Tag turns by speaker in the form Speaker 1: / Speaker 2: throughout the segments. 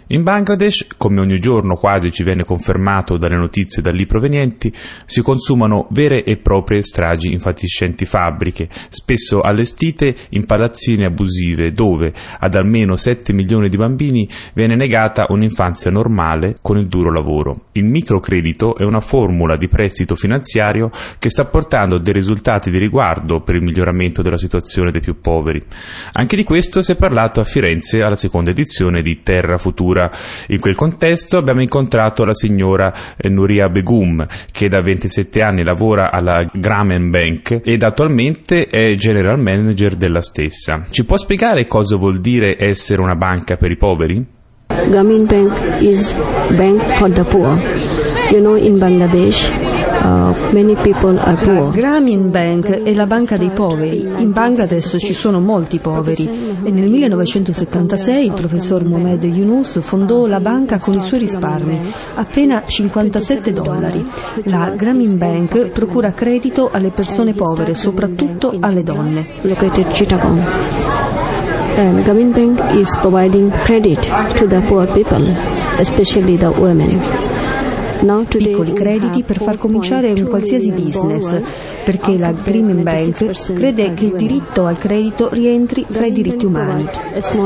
Speaker 1: In Bangladesh, come ogni giorno quasi ci viene confermato dalle notizie da lì provenienti, si consumano vere e proprie stragi in fatiscenti fabbriche, spesso allestite in palazzine abusive dove ad almeno 7 milioni di bambini viene negata un'infanzia normale con il duro lavoro. Il microcredito è una formula di prestito finanziario che sta portando dei risultati di riguardo per il miglioramento della situazione dei più poveri. Anche di questo si è parlato a Firenze alla seconda edizione di Terra Futura. In quel contesto abbiamo incontrato la signora Nuria Begum, che da 27 anni lavora alla Grameen Bank ed attualmente è general manager della stessa. Ci può spiegare cosa vuol dire essere una banca per i poveri?
Speaker 2: Grameen Bank is bank for the poor. You know, in Bangladesh, many people are poor.
Speaker 3: La Grameen Bank è la banca dei poveri. In Bangladesh ci sono molti poveri e nel 1976 il professor Mohamed Yunus fondò la banca con i suoi risparmi, appena $57. La Grameen Bank procura credito alle persone povere, soprattutto alle donne.
Speaker 2: Located Chittagong. And Grameen Bank is providing credit to the poor people, especially the women.
Speaker 3: Piccoli crediti per far cominciare un qualsiasi business, perché la Grameen Bank crede che il diritto al credito rientri fra i diritti umani.
Speaker 2: Se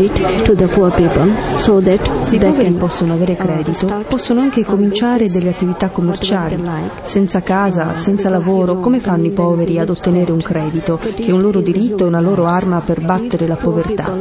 Speaker 3: i poveri possono avere credito, possono anche cominciare delle attività commerciali. Senza casa, senza lavoro, come fanno i poveri ad ottenere un credito, che è un loro diritto e una loro arma per battere la povertà?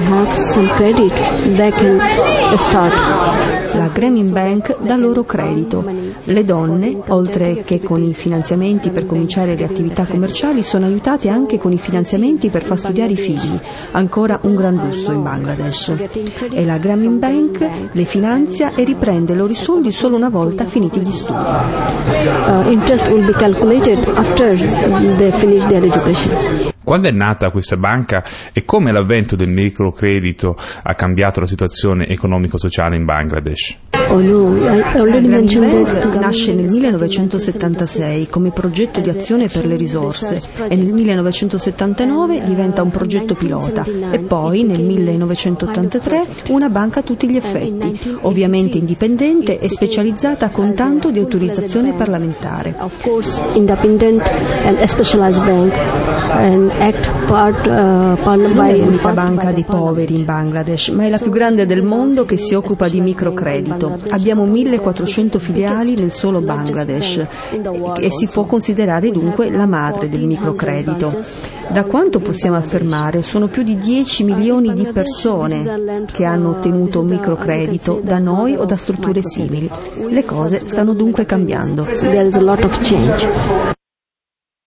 Speaker 3: La Grameen Bank dà loro credito. Le donne, oltre che con i finanziamenti per cominciare le attività commerciali, sono aiutate anche con i finanziamenti per far studiare i figli, ancora un gran lusso in Bangladesh. E la Grameen Bank le finanzia e riprende i loro soldi solo una volta finiti gli studi.
Speaker 2: Interest will be calculated after they finish their education.
Speaker 1: Quando è nata questa banca e come l'avvento del microcredito ha cambiato la situazione economico-sociale in Bangladesh?
Speaker 3: La Grameen Bank nasce nel 1976 come progetto di azione per le risorse e nel 1979 diventa un progetto pilota e poi nel 1983 una banca a tutti gli effetti, ovviamente indipendente e specializzata con tanto di autorizzazione parlamentare.
Speaker 2: Independent and specialized bank and
Speaker 3: non è l'unica banca dei poveri in Bangladesh, ma è la più grande del mondo che si occupa di microcredito. Abbiamo 1400 filiali nel solo Bangladesh e si può considerare dunque la madre del microcredito. Da quanto possiamo affermare, sono più di 10 milioni di persone che hanno ottenuto un microcredito da noi o da strutture simili. Le cose stanno dunque cambiando.
Speaker 2: There is a lot of change.